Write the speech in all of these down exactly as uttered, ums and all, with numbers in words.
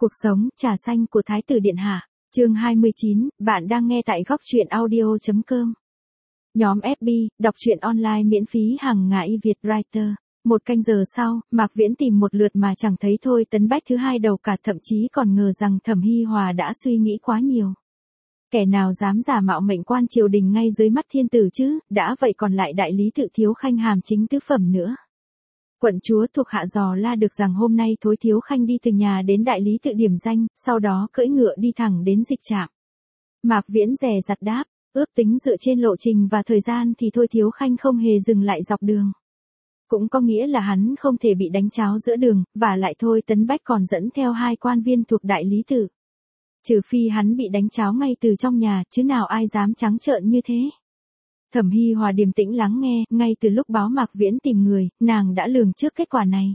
Cuộc sống, trà xanh của Thái tử Điện Hạ. Chương hai mươi chín, bạn đang nghe tại góc truyện audio chấm com. Nhóm ép bê, đọc truyện online miễn phí hàng ngày Việt Writer. Một canh giờ sau, Mạc Viễn tìm một lượt mà chẳng thấy Thôi Tấn Bách thứ hai đầu cả, thậm chí còn ngờ rằng Thẩm Hi Hòa đã suy nghĩ quá nhiều. Kẻ nào dám giả mạo mệnh quan triều đình ngay dưới mắt thiên tử chứ, đã vậy còn lại đại lý Tự Thiếu Khanh hàm chính tứ phẩm nữa. Quận chúa thuộc hạ dò la được rằng hôm nay Thôi Thiếu Khanh đi từ nhà đến đại lý tự điểm danh, sau đó cưỡi ngựa đi thẳng đến dịch trạm. Mạc Viễn dè dặt đáp, ước tính dựa trên lộ trình và thời gian thì Thôi Thiếu Khanh không hề dừng lại dọc đường. Cũng có nghĩa là hắn không thể bị đánh tráo giữa đường, và lại Thôi Tấn Bách còn dẫn theo hai quan viên thuộc đại lý tự. Trừ phi hắn bị đánh tráo ngay từ trong nhà, chứ nào ai dám trắng trợn như thế. Thẩm Hi Hòa điềm tĩnh lắng nghe, ngay từ lúc báo Mạc Viễn tìm người, nàng đã lường trước kết quả này.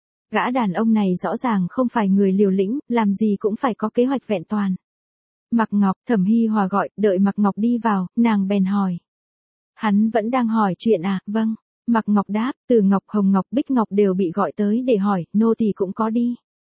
Gã đàn ông này rõ ràng không phải người liều lĩnh, làm gì cũng phải có kế hoạch vẹn toàn. Mạc Ngọc, Thẩm Hi Hòa gọi, đợi Mạc Ngọc đi vào, nàng bèn hỏi. Hắn vẫn đang hỏi chuyện à? Vâng. Mạc Ngọc đáp, Từ Ngọc, Hồng Ngọc, Bích Ngọc đều bị gọi tới để hỏi, nô tỳ cũng có đi.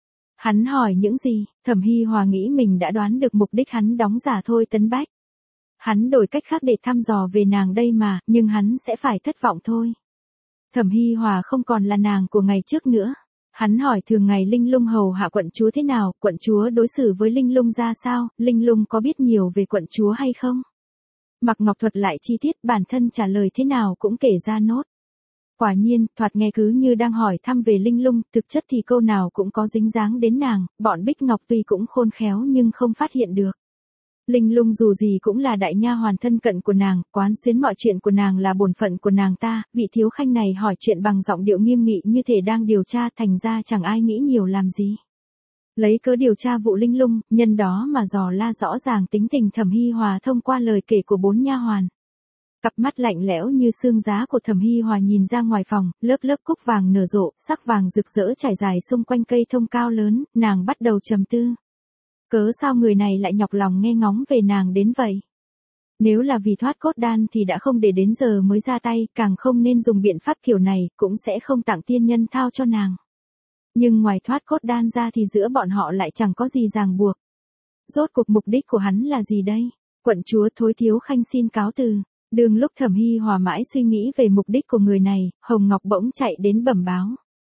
Hắn hỏi những gì? Thẩm Hi Hòa nghĩ mình đã đoán được mục đích hắn đóng giả Thôi Tấn Bách. Hắn đổi cách khác để thăm dò về nàng đây mà, nhưng hắn sẽ phải thất vọng thôi. Thẩm Hi Hòa không còn là nàng của ngày trước nữa. Hắn hỏi thường ngày Linh Lung hầu hạ quận chúa thế nào, quận chúa đối xử với Linh Lung ra sao, Linh Lung có biết nhiều về quận chúa hay không? Mạc Ngọc thuật lại chi tiết, bản thân trả lời thế nào cũng kể ra nốt. Quả nhiên, thoạt nghe cứ như đang hỏi thăm về Linh Lung, thực chất thì câu nào cũng có dính dáng đến nàng, bọn Bích Ngọc tuy cũng khôn khéo nhưng không phát hiện được. Linh Lung dù gì cũng là đại nha hoàn thân cận của nàng, quán xuyến mọi chuyện của nàng là bổn phận của nàng ta, vị thiếu khanh này hỏi chuyện bằng giọng điệu nghiêm nghị như thể đang điều tra, thành ra chẳng ai nghĩ nhiều làm gì. Lấy cớ điều tra vụ Linh Lung, nhân đó mà dò la rõ ràng tính tình Thẩm Hi Hòa thông qua lời kể của bốn nha hoàn. Cặp mắt lạnh lẽo như xương giá của Thẩm Hi Hòa nhìn ra ngoài phòng, lớp lớp cúc vàng nở rộ, sắc vàng rực rỡ trải dài xung quanh cây thông cao lớn, nàng bắt đầu trầm tư. Cớ sao người này lại nhọc lòng nghe ngóng về nàng đến vậy? Nếu là vì thoát cốt đan thì đã không để đến giờ mới ra tay, càng không nên dùng biện pháp kiểu này, cũng sẽ không tặng tiên nhân thao cho nàng. Nhưng ngoài thoát cốt đan ra thì giữa bọn họ lại chẳng có gì ràng buộc. Rốt cuộc mục đích của hắn là gì đây? Quận chúa Thôi Thiếu Khanh xin cáo từ. Đường lúc Thẩm Hi Hòa mãi suy nghĩ về mục đích của người này, Hồng Ngọc bỗng chạy đến bẩm báo.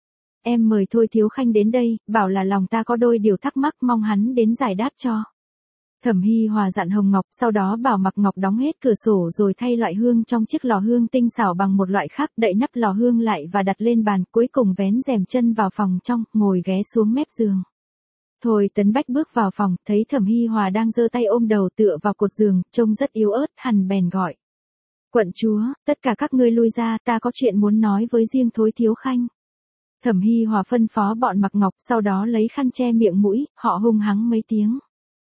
Em mời Thôi Thiếu Khanh đến đây, bảo là lòng ta có đôi điều thắc mắc, mong hắn đến giải đáp cho. Thẩm Hi Hòa dặn Hồng Ngọc, sau đó bảo Mạc Ngọc đóng hết cửa sổ rồi thay loại hương trong chiếc lò hương tinh xảo bằng một loại khác, đậy nắp lò hương lại và đặt lên bàn, cuối cùng vén rèm chân vào phòng trong, ngồi ghé xuống mép giường. Thôi Tấn Bách bước vào phòng, thấy Thẩm Hi Hòa đang giơ tay ôm đầu tựa vào cột giường, trông rất yếu ớt, hằn bèn gọi. Quận chúa, tất cả các ngươi lui ra, ta có chuyện muốn nói với riêng Thôi Thiếu Khanh. Thẩm Hi Hòa phân phó bọn Mạc Ngọc, sau đó lấy khăn che miệng mũi, họ hung hắng mấy tiếng.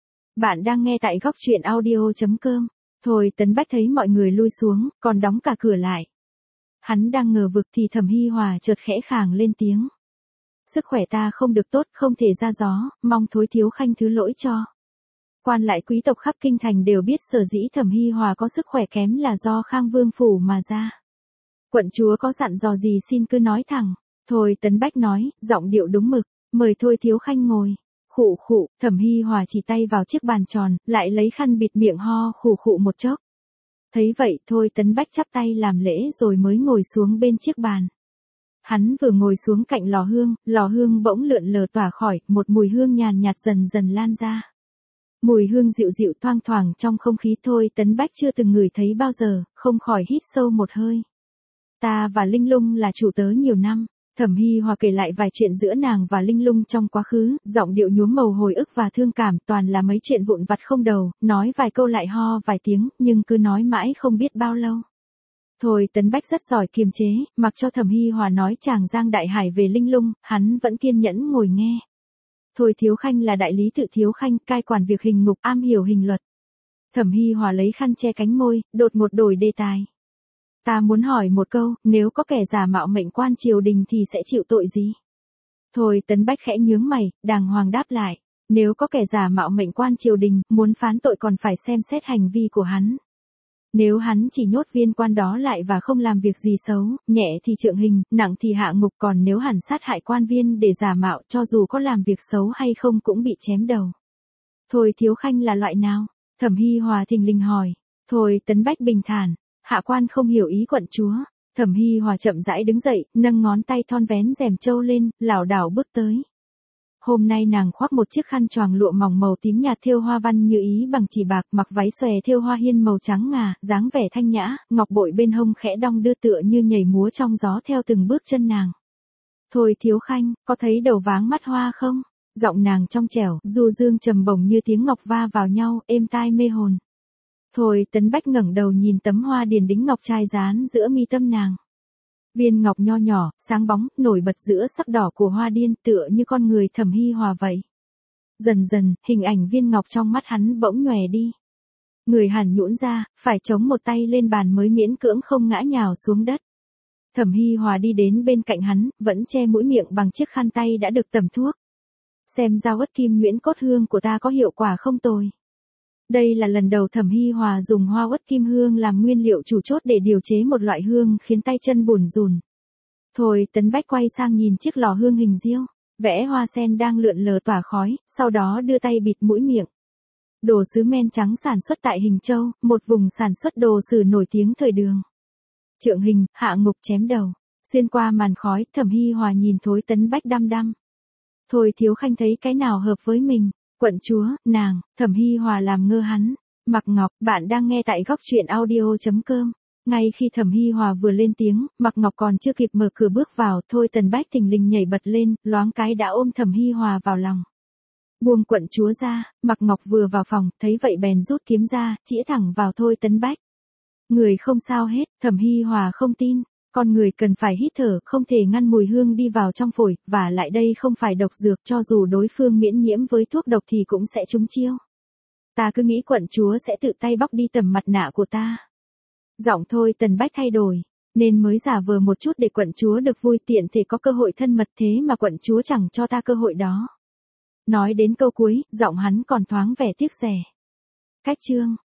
Bạn đang nghe tại góc truyện audio chấm com. Thôi Tấn Bách thấy mọi người lui xuống, còn đóng cả cửa lại. Hắn đang ngờ vực thì Thẩm Hi Hòa chợt khẽ khàng lên tiếng. Sức khỏe ta không được tốt, không thể ra gió, mong Thôi Thiếu Khanh thứ lỗi cho. Quan lại quý tộc khắp kinh thành đều biết sở dĩ Thẩm Hi Hòa có sức khỏe kém là do Khang Vương phủ mà ra. Quận chúa có dặn dò gì xin cứ nói thẳng. Thôi Tấn Bách nói, giọng điệu đúng mực, mời Thôi Thiếu Khanh ngồi. Khụ khụ, Thẩm Hi Hòa chỉ tay vào chiếc bàn tròn, lại lấy khăn bịt miệng ho khụ khụ một chốc. Thấy vậy, Thôi Tấn Bách chắp tay làm lễ rồi mới ngồi xuống bên chiếc bàn. Hắn vừa ngồi xuống cạnh lò hương, lò hương bỗng lượn lờ tỏa khỏi, một mùi hương nhàn nhạt dần dần lan ra. Mùi hương dịu dịu thoang thoảng trong không khí Thôi Tấn Bách chưa từng ngửi thấy bao giờ, không khỏi hít sâu một hơi. Ta và Linh Lung là chủ tớ nhiều năm. Thẩm Hi Hòa kể lại vài chuyện giữa nàng và Linh Lung trong quá khứ, giọng điệu nhuốm màu hồi ức và thương cảm, toàn là mấy chuyện vụn vặt không đầu, nói vài câu lại ho vài tiếng, nhưng cứ nói mãi không biết bao lâu. Thôi Tấn Bách rất giỏi kiềm chế, mặc cho Thẩm Hi Hòa nói tràng giang đại hải về Linh Lung, hắn vẫn kiên nhẫn ngồi nghe. Thôi Thiếu Khanh là đại lý Tự Thiếu Khanh, cai quản việc hình ngục, am hiểu hình luật. Thẩm Hi Hòa lấy khăn che cánh môi, đột ngột đổi đề tài. Ta muốn hỏi một câu, nếu có kẻ giả mạo mệnh quan triều đình thì sẽ chịu tội gì? Thôi Tấn Bách khẽ nhướng mày, đàng hoàng đáp lại. Nếu có kẻ giả mạo mệnh quan triều đình, muốn phán tội còn phải xem xét hành vi của hắn. Nếu hắn chỉ nhốt viên quan đó lại và không làm việc gì xấu, nhẹ thì trượng hình, nặng thì hạ ngục, còn nếu hẳn sát hại quan viên để giả mạo cho dù có làm việc xấu hay không cũng bị chém đầu. Thôi Thiếu Khanh là loại nào? Thẩm Hi Hòa thình lình hỏi. Thôi Tấn Bách bình thản, hạ quan không hiểu ý quận chúa. Thẩm Hi Hòa chậm rãi đứng dậy, nâng ngón tay thon vén rèm trâu lên, lảo đảo bước tới. Hôm nay nàng khoác một chiếc khăn choàng lụa mỏng màu tím nhạt thêu hoa văn như ý bằng chỉ bạc, mặc váy xòe thêu hoa hiên màu trắng ngà, dáng vẻ thanh nhã, ngọc bội bên hông khẽ đong đưa tựa như nhảy múa trong gió theo từng bước chân nàng. Thôi Thiếu Khanh, có thấy đầu váng mắt hoa không? Giọng nàng trong trẻo, du dương trầm bổng như tiếng ngọc va vào nhau, êm tai mê hồn. Thôi Tấn Bách ngẩng đầu nhìn tấm hoa điền đính ngọc trai dán giữa mi tâm nàng. Viên ngọc nho nhỏ, sáng bóng, nổi bật giữa sắc đỏ của hoa điên, tựa như con người Thẩm Hi Hòa vậy. Dần dần, hình ảnh viên ngọc trong mắt hắn bỗng nhòe đi. Người hẳn nhũn ra, phải chống một tay lên bàn mới miễn cưỡng không ngã nhào xuống đất. Thẩm Hi Hòa đi đến bên cạnh hắn, vẫn che mũi miệng bằng chiếc khăn tay đã được tẩm thuốc. Xem ra uất kim nhuyễn cốt hương của ta có hiệu quả không tồi. Đây là lần đầu Thẩm Hi Hòa dùng hoa uất kim hương làm nguyên liệu chủ chốt để điều chế một loại hương khiến tay chân bủn rủn. Thôi Tấn Bách quay sang nhìn chiếc lò hương hình diêu, vẽ hoa sen đang lượn lờ tỏa khói, sau đó đưa tay bịt mũi miệng. Đồ sứ men trắng sản xuất tại Hình Châu, một vùng sản xuất đồ sứ nổi tiếng thời Đường. Trượng hình, hạ ngục, chém đầu. Xuyên qua màn khói, Thẩm Hi Hòa nhìn Thôi Tấn Bách đăm đăm. Thôi Thiếu Khanh thấy cái nào hợp với mình? Quận chúa, nàng. Thẩm Hi Hòa làm ngơ hắn. Mạc Ngọc, bạn đang nghe tại góc truyện audio chấm com. Ngay khi Thẩm Hi Hòa vừa lên tiếng, Mạc Ngọc còn chưa kịp mở cửa bước vào, Thôi Tấn Bách thình lình nhảy bật lên, loáng cái đã ôm Thẩm Hi Hòa vào lòng. Buông quận chúa ra. Mạc Ngọc vừa vào phòng, thấy vậy bèn rút kiếm ra, chĩa thẳng vào Thôi Tấn Bách. Người không sao hết. Thẩm Hi Hòa không tin. Con người cần phải hít thở, không thể ngăn mùi hương đi vào trong phổi, và lại đây không phải độc dược, cho dù đối phương miễn nhiễm với thuốc độc thì cũng sẽ trúng chiêu. Ta cứ nghĩ quận chúa sẽ tự tay bóc đi tấm mặt nạ của ta. Giọng Thôi Tấn Bách thay đổi, nên mới giả vờ một chút để quận chúa được vui, tiện thể có cơ hội thân mật, thế mà quận chúa chẳng cho ta cơ hội đó. Nói đến câu cuối, giọng hắn còn thoáng vẻ tiếc rẻ. Cách chương